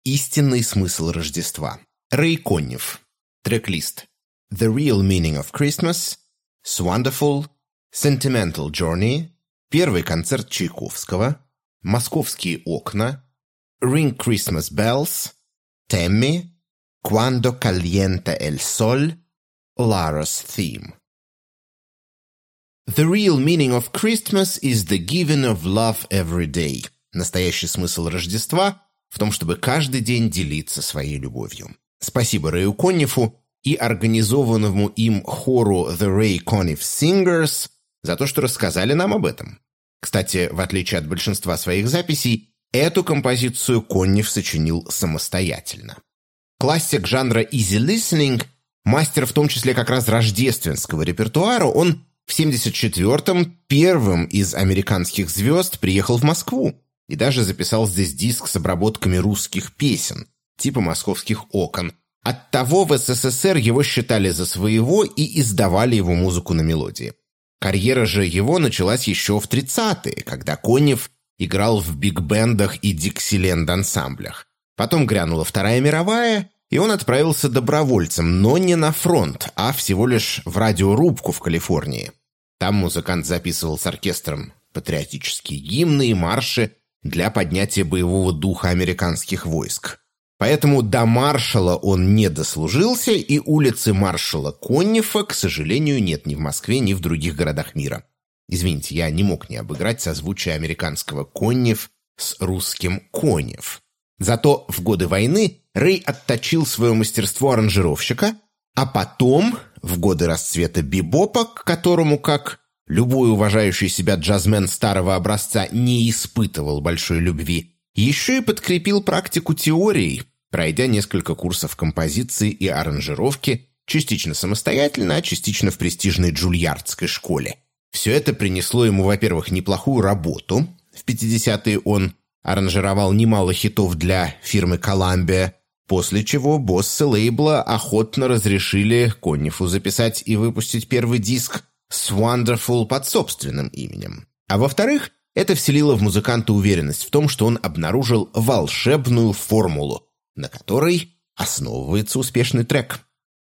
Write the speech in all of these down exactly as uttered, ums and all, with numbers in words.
Истинный смысл Рождества. Рэй Конниф. Трек-лист. The Real Meaning of Christmas, Swonderful, Sentimental Journey, первый концерт Чайковского, Московские окна, Ring Christmas Bells, Tammy, Quando Calienta el Sol, Lara's Theme. The real meaning of Christmas is the giving of love every day. Настоящий смысл Рождества в том, чтобы каждый день делиться своей любовью. Спасибо Рэю Коннифу и организованному им хору The Ray Conniff Singers за то, что рассказали нам об этом. Кстати, в отличие от большинства своих записей, эту композицию Конниф сочинил самостоятельно. Классик жанра easy listening, мастер в том числе как раз рождественского репертуара, он в семьдесят четвёртом первым из американских звезд приехал в Москву и даже записал здесь диск с обработками русских песен, типа «Московских окон». Оттого в СССР его считали за своего и издавали его музыку на мелодии. Карьера же его началась еще в тридцатые, когда Конниф играл в биг-бендах и диксиленд-ансамблях. Потом грянула Вторая мировая, и он отправился добровольцем, но не на фронт, а всего лишь в радиорубку в Калифорнии. Там музыкант записывал с оркестром патриотические гимны и марши для поднятия боевого духа американских войск. Поэтому до маршала он не дослужился, и улицы маршала Коннифа, к сожалению, нет ни в Москве, ни в других городах мира. Извините, я не мог не обыграть созвучие американского «Конниф» с русским «Конев». Зато в годы войны Рэй отточил свое мастерство аранжировщика, а потом, в годы расцвета бибопа, к которому, как любой уважающий себя джазмен старого образца, не испытывал большой любви, еще и подкрепил практику теорией, пройдя несколько курсов композиции и аранжировки, частично самостоятельно, а частично в престижной джульярдской школе. Все это принесло ему, во-первых, неплохую работу. В пятидесятые он аранжировал немало хитов для фирмы Columbia, после чего боссы лейбла охотно разрешили Коннифу записать и выпустить первый диск «Swonderful» под собственным именем. А во-вторых, это вселило в музыканта уверенность в том, что он обнаружил волшебную формулу, на которой основывается успешный трек.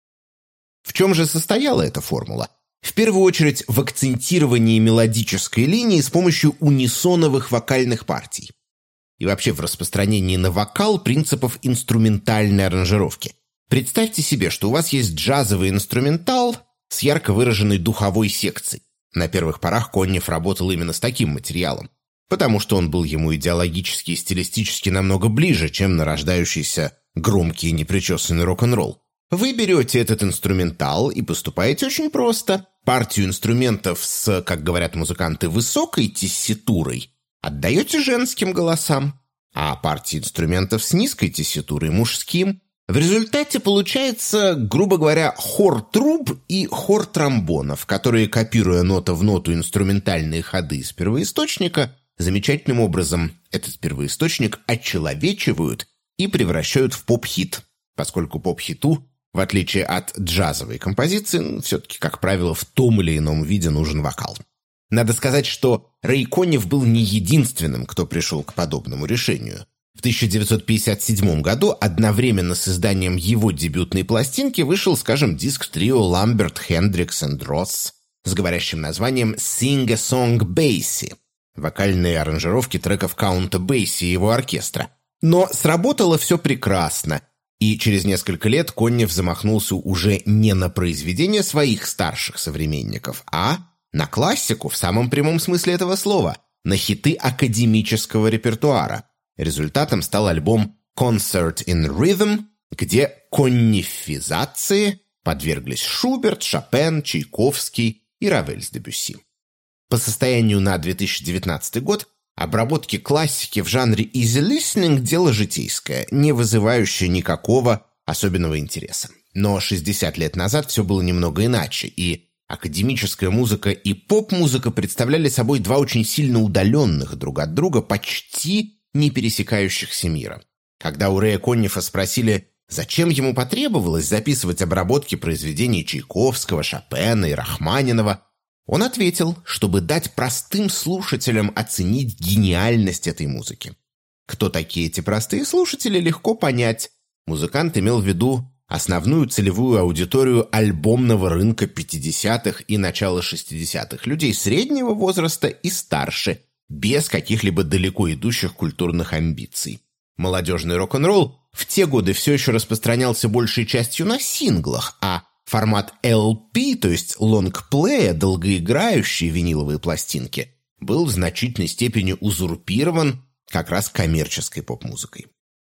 В чем же состояла эта формула? В первую очередь в акцентировании мелодической линии с помощью унисоновых вокальных партий. И вообще в распространении на вокал принципов инструментальной аранжировки. Представьте себе, что у вас есть джазовый инструментал с ярко выраженной духовой секцией. На первых порах Конниф работал именно с таким материалом, потому что он был ему идеологически и стилистически намного ближе, чем нарождающийся громкий и непричесанный рок-н-ролл. Вы берете этот инструментал и поступаете очень просто. Партию инструментов с, как говорят музыканты, высокой тесситурой отдаете женским голосам, а партии инструментов с низкой тесситурой – мужским. В результате получается, грубо говоря, хор труб и хор тромбонов, которые, копируя нота в ноту инструментальные ходы из первоисточника, замечательным образом этот первоисточник очеловечивают и превращают в поп-хит, поскольку поп-хиту, в отличие от джазовой композиции, все-таки, как правило, в том или ином виде нужен вокал. Надо сказать, что Рэй Конниф был не единственным, кто пришел к подобному решению. В тысяча девятьсот пятьдесят седьмом году одновременно с изданием его дебютной пластинки вышел, скажем, диск трио Ламберт, Хендрикс и Росс с говорящим названием «Sing a Song Basie» — вокальные аранжировки треков Каунта Бейси и его оркестра. Но сработало все прекрасно, и через несколько лет Конниф замахнулся уже не на произведения своих старших современников, а на классику в самом прямом смысле этого слова, на хиты академического репертуара. Результатом стал альбом «Concert in Rhythm», где коннифизации подверглись Шуберт, Шопен, Чайковский и Равель с Дебюсси. По состоянию на две тысячи девятнадцатый год обработки классики в жанре easy listening – дело житейское, не вызывающее никакого особенного интереса. Но шестьдесят лет назад все было немного иначе, и академическая музыка и поп-музыка представляли собой два очень сильно удаленных друг от друга, почти не пересекающихся мира. Когда у Рэя Коннифа спросили, зачем ему потребовалось записывать обработки произведений Чайковского, Шопена и Рахманинова, он ответил, чтобы дать простым слушателям оценить гениальность этой музыки. Кто такие эти простые слушатели, легко понять. Музыкант имел в виду основную целевую аудиторию альбомного рынка пятидесятых и начала шестидесятых, людей среднего возраста и старше, без каких-либо далеко идущих культурных амбиций. Молодежный рок-н-ролл в те годы все еще распространялся большей частью на синглах, а формат эл пи, то есть лонгплея, долгоиграющие виниловые пластинки, был в значительной степени узурпирован как раз коммерческой поп-музыкой.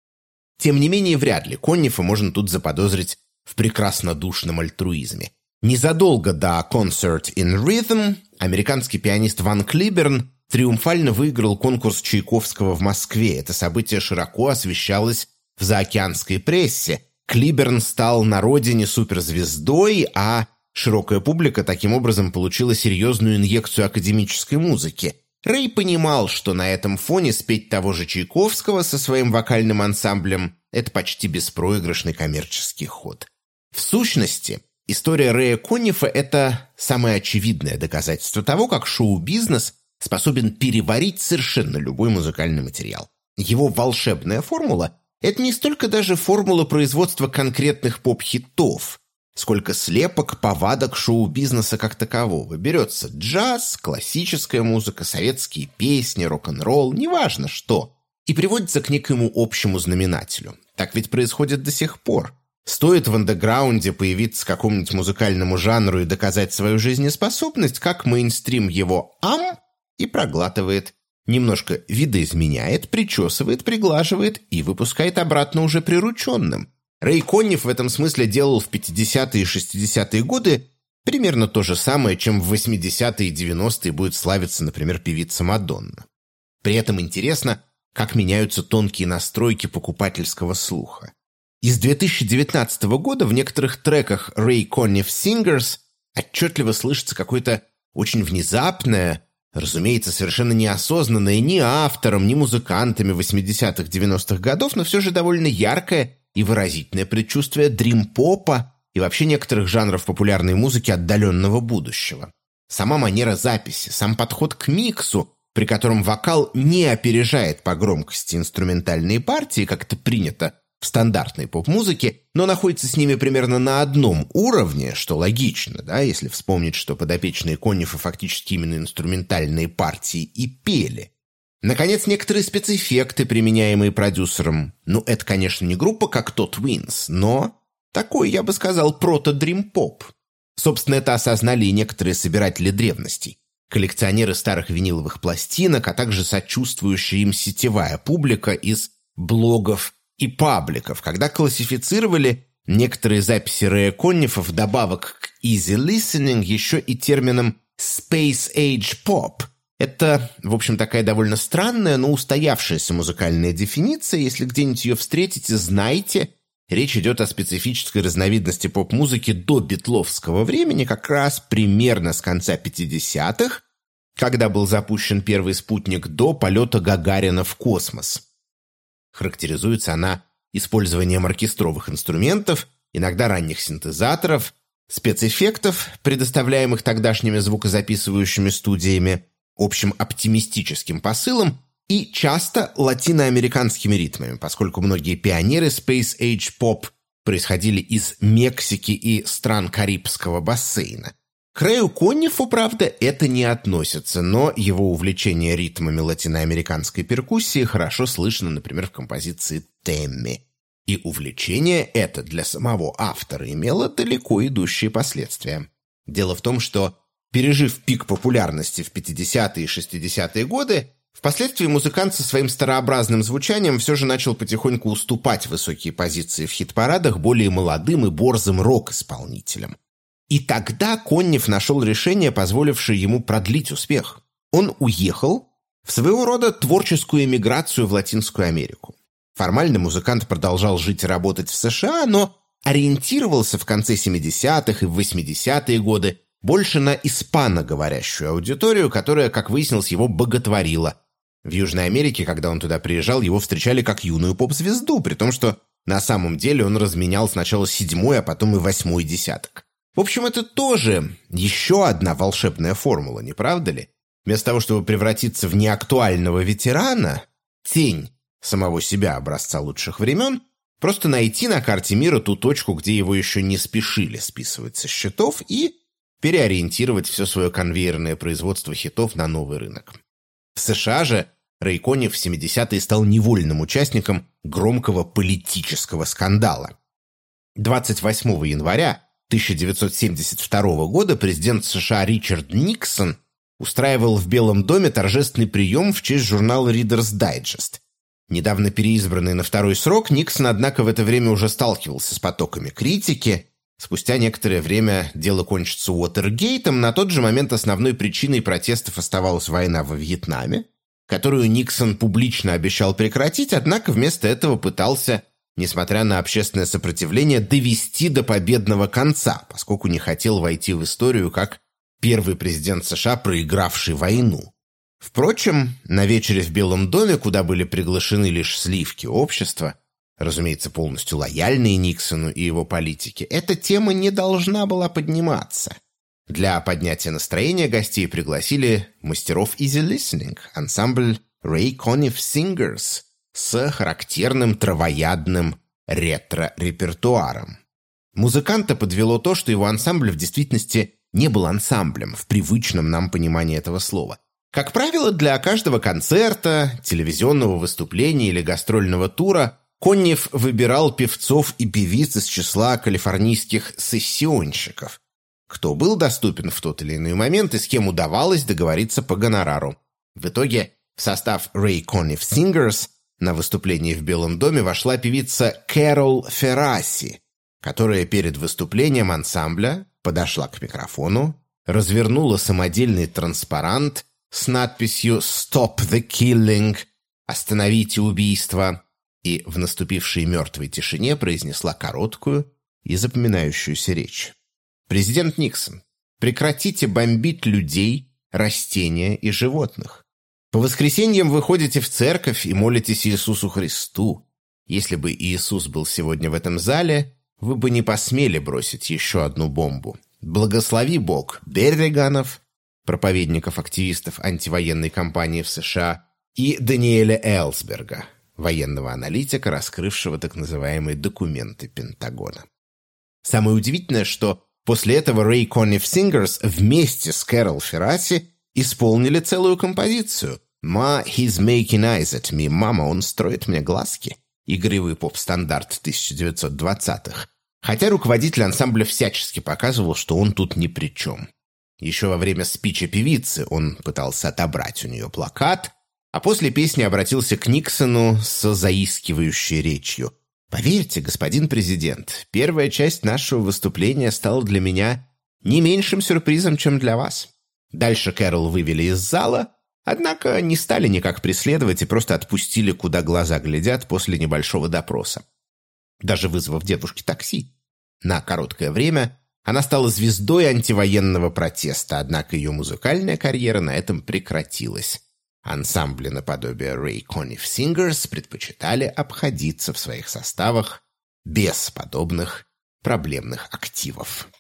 Тем не менее, вряд ли Коннифа можно тут заподозрить в прекраснодушном альтруизме. Незадолго до Concert in Rhythm американский пианист Ван Клиберн триумфально выиграл конкурс Чайковского в Москве. Это событие широко освещалось в заокеанской прессе. Клиберн стал на родине суперзвездой, а широкая публика таким образом получила серьезную инъекцию академической музыки. Рэй понимал, что на этом фоне спеть того же Чайковского со своим вокальным ансамблем – это почти беспроигрышный коммерческий ход. В сущности, история Рэя Коннифа – это самое очевидное доказательство того, как шоу-бизнес способен переварить совершенно любой музыкальный материал. Его волшебная формула – это не столько даже формула производства конкретных поп-хитов, сколько слепок, повадок шоу-бизнеса как такового. Берется джаз, классическая музыка, советские песни, рок-н-ролл, неважно что, и приводится к некоему общему знаменателю. Так ведь происходит до сих пор. Стоит в андеграунде появиться какому-нибудь музыкальному жанру и доказать свою жизнеспособность, как мейнстрим его ам и проглатывает, немножко видоизменяет, причесывает, приглаживает и выпускает обратно уже прирученным. Рэй Конниф в этом смысле делал в пятидесятые и шестидесятые годы примерно то же самое, чем в восьмидесятые и девяностые будет славиться, например, певица Мадонна. При этом интересно, как меняются тонкие настройки покупательского слуха. Из две тысячи девятнадцатого года в некоторых треках Ray Conniff Singers отчетливо слышится какое-то очень внезапное, разумеется, совершенно неосознанное ни автором, ни музыкантами восьмидесятых-девяностых годов, но все же довольно яркое и выразительное предчувствие дрим-попа и вообще некоторых жанров популярной музыки отдаленного будущего. Сама манера записи, сам подход к миксу, при котором вокал не опережает по громкости инструментальные партии, как это принято в стандартной поп-музыке, но находится с ними примерно на одном уровне, что логично, да, если вспомнить, что подопечные Коннифа фактически именно инструментальные партии и пели. Наконец, некоторые спецэффекты, применяемые продюсером. Ну, это, конечно, не группа как то Twins, но такой, я бы сказал, прото-дрим-поп. Собственно, это осознали и некоторые собиратели древностей. Коллекционеры старых виниловых пластинок, а также сочувствующая им сетевая публика из блогов и пабликов, когда классифицировали некоторые записи Рэя Коннифа вдобавок к easy listening еще и термином space age pop. Это, в общем, такая довольно странная, но устоявшаяся музыкальная дефиниция. Если где-нибудь ее встретите, знайте, речь идет о специфической разновидности поп-музыки до битловского времени, как раз примерно с конца пятидесятых, когда был запущен первый спутник, до полета Гагарина в космос. Характеризуется она использованием оркестровых инструментов, иногда ранних синтезаторов, спецэффектов, предоставляемых тогдашними звукозаписывающими студиями, общим оптимистическим посылом и часто латиноамериканскими ритмами, поскольку многие пионеры Space Age Pop происходили из Мексики и стран Карибского бассейна. К Рэю Коннифу, правда, это не относится, но его увлечение ритмами латиноамериканской перкуссии хорошо слышно, например, в композиции «Тэмми». И увлечение это для самого автора имело далеко идущие последствия. Дело в том, что, пережив пик популярности в пятидесятые и шестидесятые годы, впоследствии музыкант со своим старообразным звучанием все же начал потихоньку уступать высокие позиции в хит-парадах более молодым и борзым рок-исполнителям. И тогда Конниф нашел решение, позволившее ему продлить успех. Он уехал в своего рода творческую эмиграцию в Латинскую Америку. Формально музыкант продолжал жить и работать в США, но ориентировался в конце семидесятых и в восьмидесятые годы больше на испаноговорящую аудиторию, которая, как выяснилось, его боготворила. В Южной Америке, когда он туда приезжал, его встречали как юную поп-звезду, при том, что на самом деле он разменял сначала седьмой, а потом и восьмой десяток. В общем, это тоже еще одна волшебная формула, не правда ли? Вместо того, чтобы превратиться в неактуального ветерана, тень самого себя образца лучших времен, просто найти на карте мира ту точку, где его еще не спешили списывать со счетов, и переориентировать все свое конвейерное производство хитов на новый рынок. В США же Рэй Конниф в семидесятые стал невольным участником громкого политического скандала. двадцать восьмого января тысяча девятьсот семьдесят второго года президент США Ричард Никсон устраивал в Белом доме торжественный прием в честь журнала Reader's Digest. Недавно переизбранный на второй срок, Никсон, однако, в это время уже сталкивался с потоками критики. Спустя некоторое время дело кончится Уотергейтом. На тот же момент основной причиной протестов оставалась война во Вьетнаме, которую Никсон публично обещал прекратить, однако вместо этого пытался, несмотря на общественное сопротивление, довести до победного конца, поскольку не хотел войти в историю как первый президент США, проигравший войну. Впрочем, на вечере в Белом доме, куда были приглашены лишь сливки общества, разумеется, полностью лояльные Никсону и его политике, эта тема не должна была подниматься. Для поднятия настроения гостей пригласили мастеров easy listening, ансамбль Ray Conniff Singers с характерным травоядным ретро-репертуаром. Музыканта подвело то, что его ансамбль в действительности не был ансамблем в привычном нам понимании этого слова. Как правило, для каждого концерта, телевизионного выступления или гастрольного тура Конниф выбирал певцов и певиц из числа калифорнийских сессионщиков, кто был доступен в тот или иной момент и с кем удавалось договориться по гонорару. В итоге в состав Ray Conniff Singers на выступлении в Белом доме вошла певица Кэрол Ферраси, которая перед выступлением ансамбля подошла к микрофону, развернула самодельный транспарант с надписью «Stop the killing» – «Остановите убийство» и в наступившей мертвой тишине произнесла короткую и запоминающуюся речь. «Президент Никсон, прекратите бомбить людей, растения и животных. По воскресеньям вы ходите в церковь и молитесь Иисусу Христу. Если бы Иисус был сегодня в этом зале, вы бы не посмели бросить еще одну бомбу. Благослови Бог Берриганов, проповедников-активистов антивоенной кампании в США, и Даниэля Элсберга, военного аналитика, раскрывшего так называемые документы Пентагона». Самое удивительное, что после этого Ray Conniff Singers вместе с Кэрол Ферраси исполнили целую композицию «Ma, he's making eyes at me», «Мама, он строит мне глазки», игривый поп-стандарт тысяча девятьсот двадцатых, хотя руководитель ансамбля всячески показывал, что он тут ни при чем. Еще во время спича певицы он пытался отобрать у нее плакат, а после песни обратился к Никсону с заискивающей речью. «Поверьте, господин президент, первая часть нашего выступления стала для меня не меньшим сюрпризом, чем для вас». Дальше Кэрол вывели из зала, однако не стали никак преследовать и просто отпустили, куда глаза глядят, после небольшого допроса, даже вызвав девушке такси. На короткое время она стала звездой антивоенного протеста, однако ее музыкальная карьера на этом прекратилась. Ансамбли наподобие Ray Conniff Singers предпочитали обходиться в своих составах без подобных проблемных активов.